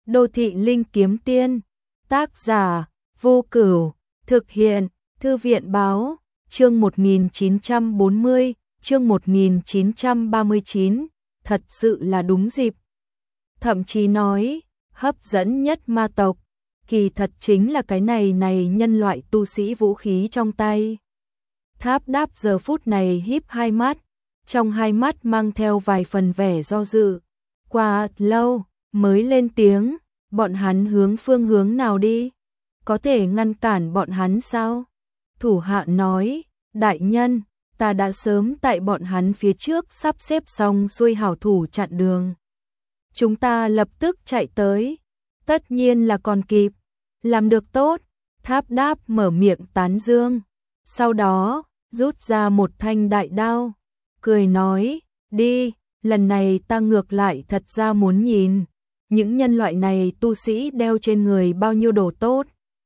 Đô thị linh kiếm tiên. Tác giả: Vô Cửu. Thực hiện: Thư viện báo. Chương 1940, chương 1939. Thật sự là đúng dịp. Thậm chí nói, hấp dẫn nhất ma tộc, kỳ thật chính là cái này nhân loại tu sĩ vũ khí trong tay. Tháp Đáp giờ phút này híp hai mắt, trong hai mắt mang theo vài phần vẻ do dự. Qua lâu mới lên tiếng, bọn hắn hướng phương hướng nào đi? Có thể ngăn cản bọn hắn sao? Thủ hạ nói, đại nhân, ta đã sớm tại bọn hắn phía trước sắp xếp xong xuôi hảo thủ chặn đường. Chúng ta lập tức chạy tới, tất nhiên là còn kịp, làm được tốt. Tháp Đáp mở miệng tán dương, sau đó rút ra một thanh đại đao, cười nói, đi, lần này ta ngược lại thật ra muốn nhìn, những nhân loại này tu sĩ đeo trên người bao nhiêu đồ tốt.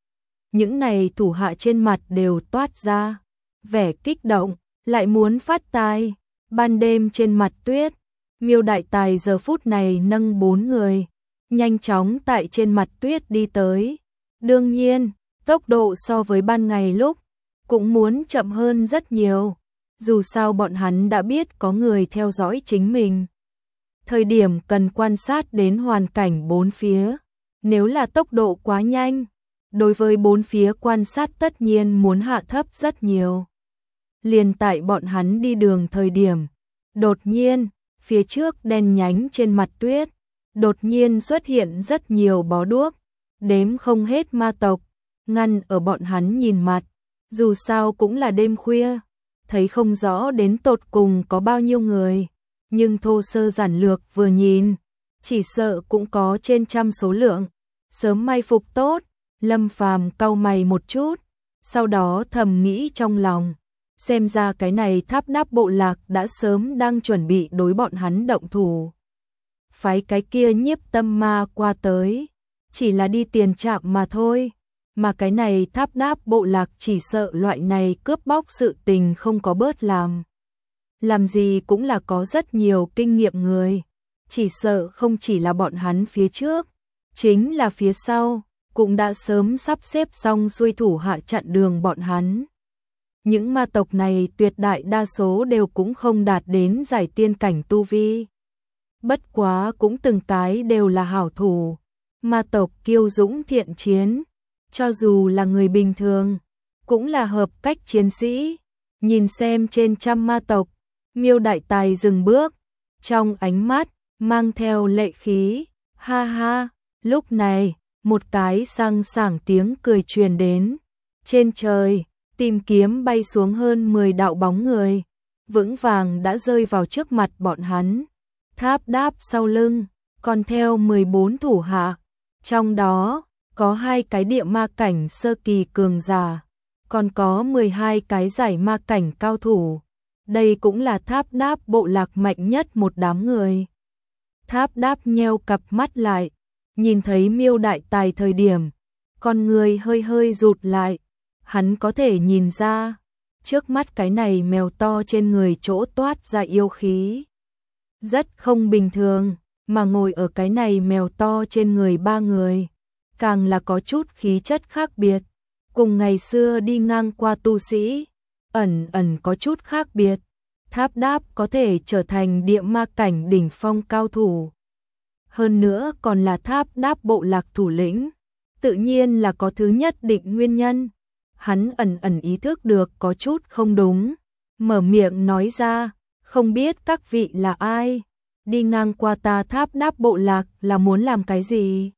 Những này thủ hạ trên mặt đều toát ra vẻ kích động, lại muốn phát tài. Ban đêm trên mặt tuyết, Miêu đại tài giờ phút này nâng 4 người, nhanh chóng tại trên mặt tuyết đi tới. Đương nhiên, tốc độ so với ban ngày lúc cũng muốn chậm hơn rất nhiều, dù sao bọn hắn đã biết có người theo dõi chính mình. Thời điểm cần quan sát đến hoàn cảnh bốn phía, nếu là tốc độ quá nhanh, đối với bốn phía quan sát tất nhiên muốn hạ thấp rất nhiều. Liền tại bọn hắn đi đường thời điểm, đột nhiên, phía trước đen nhánh trên mặt tuyết, đột nhiên xuất hiện rất nhiều bó đuốc, đếm không hết ma tộc, ngăn ở bọn hắn nhìn mặt, dù sao cũng là đêm khuya, thấy không rõ đến tột cùng có bao nhiêu người, nhưng thô sơ giản lược vừa nhìn, chỉ sợ cũng có trên trăm số lượng, sớm may phục tốt. Lâm Phàm cau mày một chút, sau đó thầm nghĩ trong lòng, xem ra cái này Tháp Đáp bộ lạc đã sớm đang chuẩn bị đối bọn hắn động thủ. Phái cái kia Nhiếp Tâm Ma qua tới, chỉ là đi tiền trạm mà thôi, mà cái này Tháp Đáp bộ lạc chỉ sợ loại này cướp bóc sự tình không có bớt làm. Làm gì cũng là có rất nhiều kinh nghiệm người, chỉ sợ không chỉ là bọn hắn phía trước, chính là phía sau cũng đã sớm sắp xếp xong xuôi thủ hạ chặn đường bọn hắn. Những ma tộc này tuyệt đại đa số đều cũng không đạt đến giải tiên cảnh tu vi. Bất quá cũng từng cái đều là hảo thủ, ma tộc kiêu dũng thiện chiến, cho dù là người bình thường, cũng là hợp cách chiến sĩ. Nhìn xem trên trăm ma tộc, Miêu đại tài dừng bước, trong ánh mắt mang theo lệ khí, ha ha, lúc này một cái sang sảng tiếng cười truyền đến. Trên trời, tìm kiếm bay xuống hơn 10 đạo bóng người, vững vàng đã rơi vào trước mặt bọn hắn. Tháp Đáp sau lưng, còn theo 14 thủ hạ, trong đó có 2 cái địa ma cảnh sơ kỳ cường giả, còn có 12 cái giải ma cảnh cao thủ. Đây cũng là Tháp Đáp bộ lạc mạnh nhất một đám người. Tháp Đáp nheo cặp mắt lại, nhìn thấy Miêu đại tài thời điểm, con người hơi hơi rụt lại, hắn có thể nhìn ra, trước mắt cái này mèo to trên người chỗ toát ra yêu khí. Rất không bình thường, mà ngồi ở cái này mèo to trên người 3 người, càng là có chút khí chất khác biệt, cùng ngày xưa đi ngang qua tu sĩ, ẩn có chút khác biệt. Tháp Đáp có thể trở thành địa ma cảnh đỉnh phong cao thủ. Hơn nữa còn là Tháp Đáp bộ lạc thủ lĩnh, tự nhiên là có thứ nhất định nguyên nhân. Hắn ẩn ý thức được có chút không đúng, mở miệng nói ra, không biết các vị là ai, đi ngang qua ta Tháp Đáp bộ lạc là muốn làm cái gì?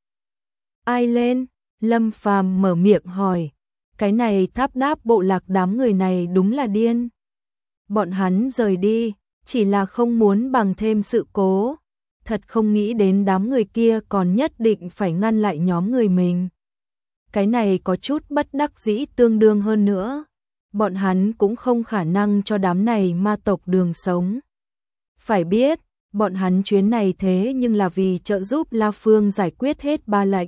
Ai lên? Lâm Phàm mở miệng hỏi, cái này Tháp Đáp bộ lạc đám người này đúng là điên. Bọn hắn rời đi, chỉ là không muốn bằng thêm sự cố. Thật không nghĩ đến đám người kia còn nhất định phải ngăn lại nhóm người mình. Cái này có chút bất đắc dĩ tương đương hơn nữa. Bọn hắn cũng không khả năng cho đám này ma tộc đường sống. Phải biết, bọn hắn chuyến này thế nhưng là vì trợ giúp La Phương giải quyết hết 3 lệnh.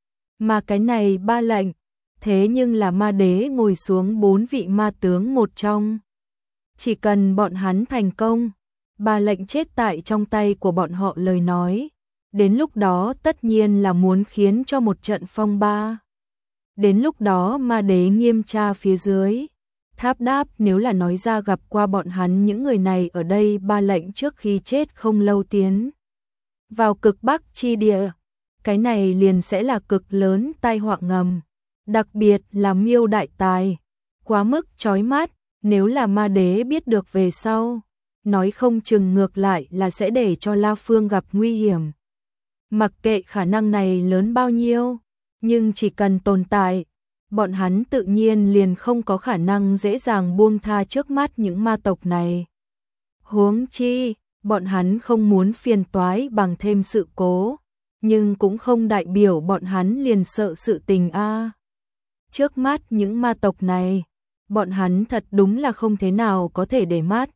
Mà cái này 3 lệnh, thế nhưng là ma đế ngồi xuống 4 vị ma tướng một trong. Chỉ cần bọn hắn thành công, 3 lệnh chết tại trong tay của bọn họ lời nói, đến lúc đó tất nhiên là muốn khiến cho một trận phong ba. Đến lúc đó ma đế nghiêm tra phía dưới. Tháp Đáp nếu là nói ra gặp qua bọn hắn những người này ở đây ba lệnh trước khi chết không lâu tiến vào cực Bắc chi địa, cái này liền sẽ là cực lớn tai họa ngầm, đặc biệt là Miêu đại tài, quá mức chói mắt, nếu là ma đế biết được về sau, nói không chừng ngược lại là sẽ để cho La Phương gặp nguy hiểm. Mặc kệ khả năng này lớn bao nhiêu, nhưng chỉ cần tồn tại, bọn hắn tự nhiên liền không có khả năng dễ dàng buông tha trước mắt những ma tộc này. Huống chi, bọn hắn không muốn phiền toái bằng thêm sự cố, nhưng cũng không đại biểu bọn hắn liền sợ sự tình a. Trước mắt những ma tộc này, bọn hắn thật đúng là không thế nào có thể để mắt.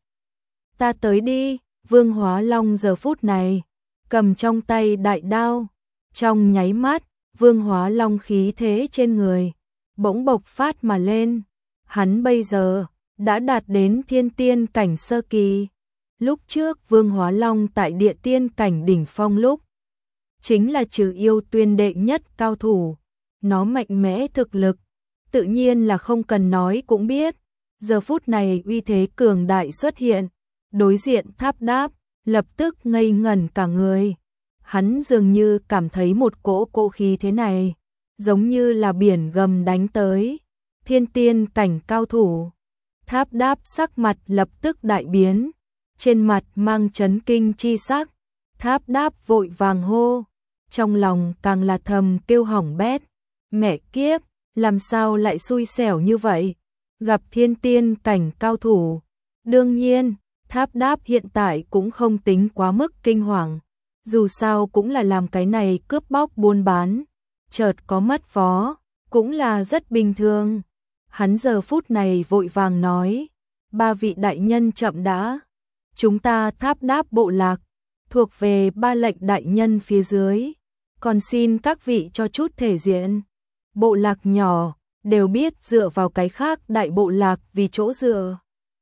Ta tới đi, Vương Hóa Long giờ phút này, cầm trong tay đại đao, trong nháy mắt, Vương Hóa Long khí thế trên người bỗng bộc phát mà lên. Hắn bây giờ đã đạt đến thiên tiên cảnh sơ kỳ. Lúc trước Vương Hóa Long tại địa tiên cảnh đỉnh phong lúc, chính là trừ yêu tuyên đệ nhất cao thủ. Nó mạnh mẽ thực lực, tự nhiên là không cần nói cũng biết. Giờ phút này uy thế cường đại xuất hiện, đối diện Tháp Đáp, lập tức ngây ngẩn cả người. Hắn dường như cảm thấy một cỗ khí thế này, giống như là biển gầm đánh tới. Thiên tiên cảnh cao thủ. Tháp Đáp sắc mặt lập tức đại biến, trên mặt mang chấn kinh chi sắc. Tháp Đáp vội vàng hô, trong lòng càng là thầm kêu hỏng bét. Mẹ kiếp, làm sao lại xui xẻo như vậy? Gặp thiên tiên cảnh cao thủ. Đương nhiên, Tháp Đáp hiện tại cũng không tính quá mức kinh hoàng. Dù sao cũng là làm cái này cướp bóc buôn bán, chợt có mất vó, cũng là rất bình thường. Hắn giờ phút này vội vàng nói, ba vị đại nhân chậm đã, chúng ta Tháp Đáp bộ lạc, thuộc về ba lệnh đại nhân phía dưới, còn xin các vị cho chút thể diện. Bộ lạc nhỏ, đều biết dựa vào cái khác đại bộ lạc vì chỗ dựa,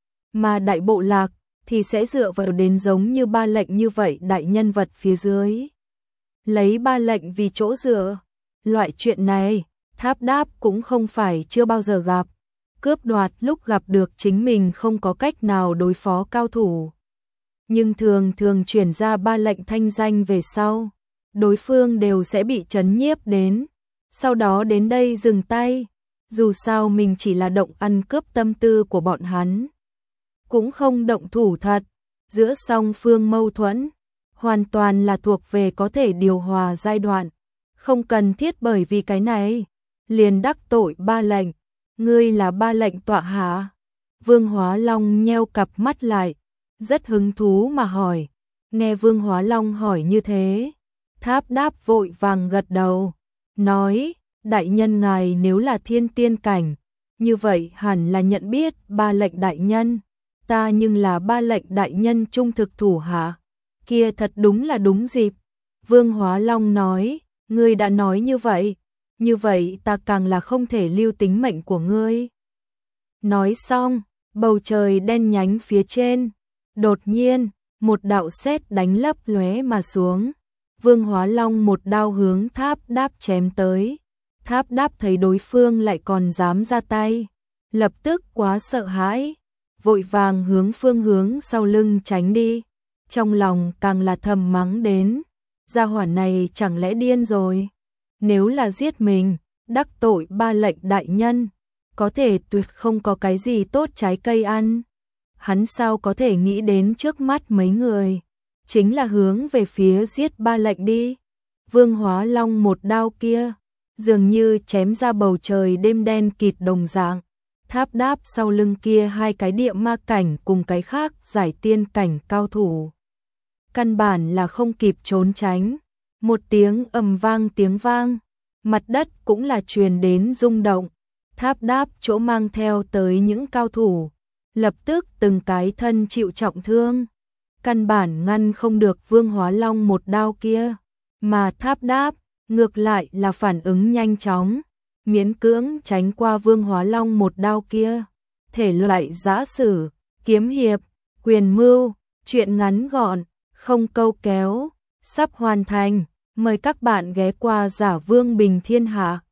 mà đại bộ lạc thì sẽ dựa vào đến giống như ba lệnh như vậy đại nhân vật phía dưới. Lấy ba lệnh vì chỗ dựa, loại chuyện này, Tháp Đáp cũng không phải chưa bao giờ gặp. Cướp đoạt lúc gặp được chính mình không có cách nào đối phó cao thủ. Nhưng thường chuyển ra ba lệnh thanh danh về sau, đối phương đều sẽ bị trấn nhiếp đến, sau đó đến đây dừng tay. Dù sao mình chỉ là động ăn cướp tâm tư của bọn hắn, cũng không động thủ thật. Giữa song phương mâu thuẫn hoàn toàn là thuộc về có thể điều hòa giai đoạn, không cần thiết bởi vì cái này liền đắc tội ba lệnh. Ngươi là ba lệnh tọa hạ? Vương Hóa Long nheo cặp mắt lại, rất hứng thú mà hỏi. Nghe Vương Hóa Long hỏi như thế, Tháp Đáp vội vàng gật đầu, nói, đại nhân ngài nếu là thiên tiên cảnh, như vậy hẳn là nhận biết ba lệnh đại nhân. Ta nhưng là ba lệnh đại nhân trung thực thủ hạ. Kia thật đúng là đúng dịp. Vương Hóa Long nói, ngươi đã nói như vậy ta càng là không thể lưu tính mệnh của ngươi. Nói xong, bầu trời đen nhánh phía trên, đột nhiên, một đạo sét đánh lấp lóe mà xuống. Vương Hóa Long một đao hướng Tháp Đáp chém tới. Tháp Đáp thấy đối phương lại còn dám ra tay, lập tức quá sợ hãi, vội vàng hướng phương hướng sau lưng tránh đi. Trong lòng càng là thầm mắng đến, gia hỏa này chẳng lẽ điên rồi? Nếu là giết mình, đắc tội ba lệnh đại nhân, có thể tuyệt không có cái gì tốt trái cây ăn. Hắn sao có thể nghĩ đến trước mắt mấy người, chính là hướng về phía giết ba lệnh đi. Vương Hóa Long một đao kia, dường như chém ra bầu trời đêm đen kịt đồng dạng. Tháp Đáp sau lưng kia hai cái địa ma cảnh cùng cái khác giải tiên cảnh cao thủ, căn bản là không kịp trốn tránh. Một tiếng ầm vang tiếng vang, mặt đất cũng là truyền đến rung động. Tháp Đáp chỗ mang theo tới những cao thủ, lập tức từng cái thân chịu trọng thương, căn bản ngăn không được Vương Hóa Long một đao kia, mà Tháp Đáp ngược lại là phản ứng nhanh chóng, miễn cưỡng tránh qua Vương Hóa Long một đao kia. Thể loại giã sử, kiếm hiệp, quyền mưu, truyện ngắn gọn, không câu kéo, sắp hoàn thành. Mời các bạn ghé qua Giả Vương Bình Thiên Hạ.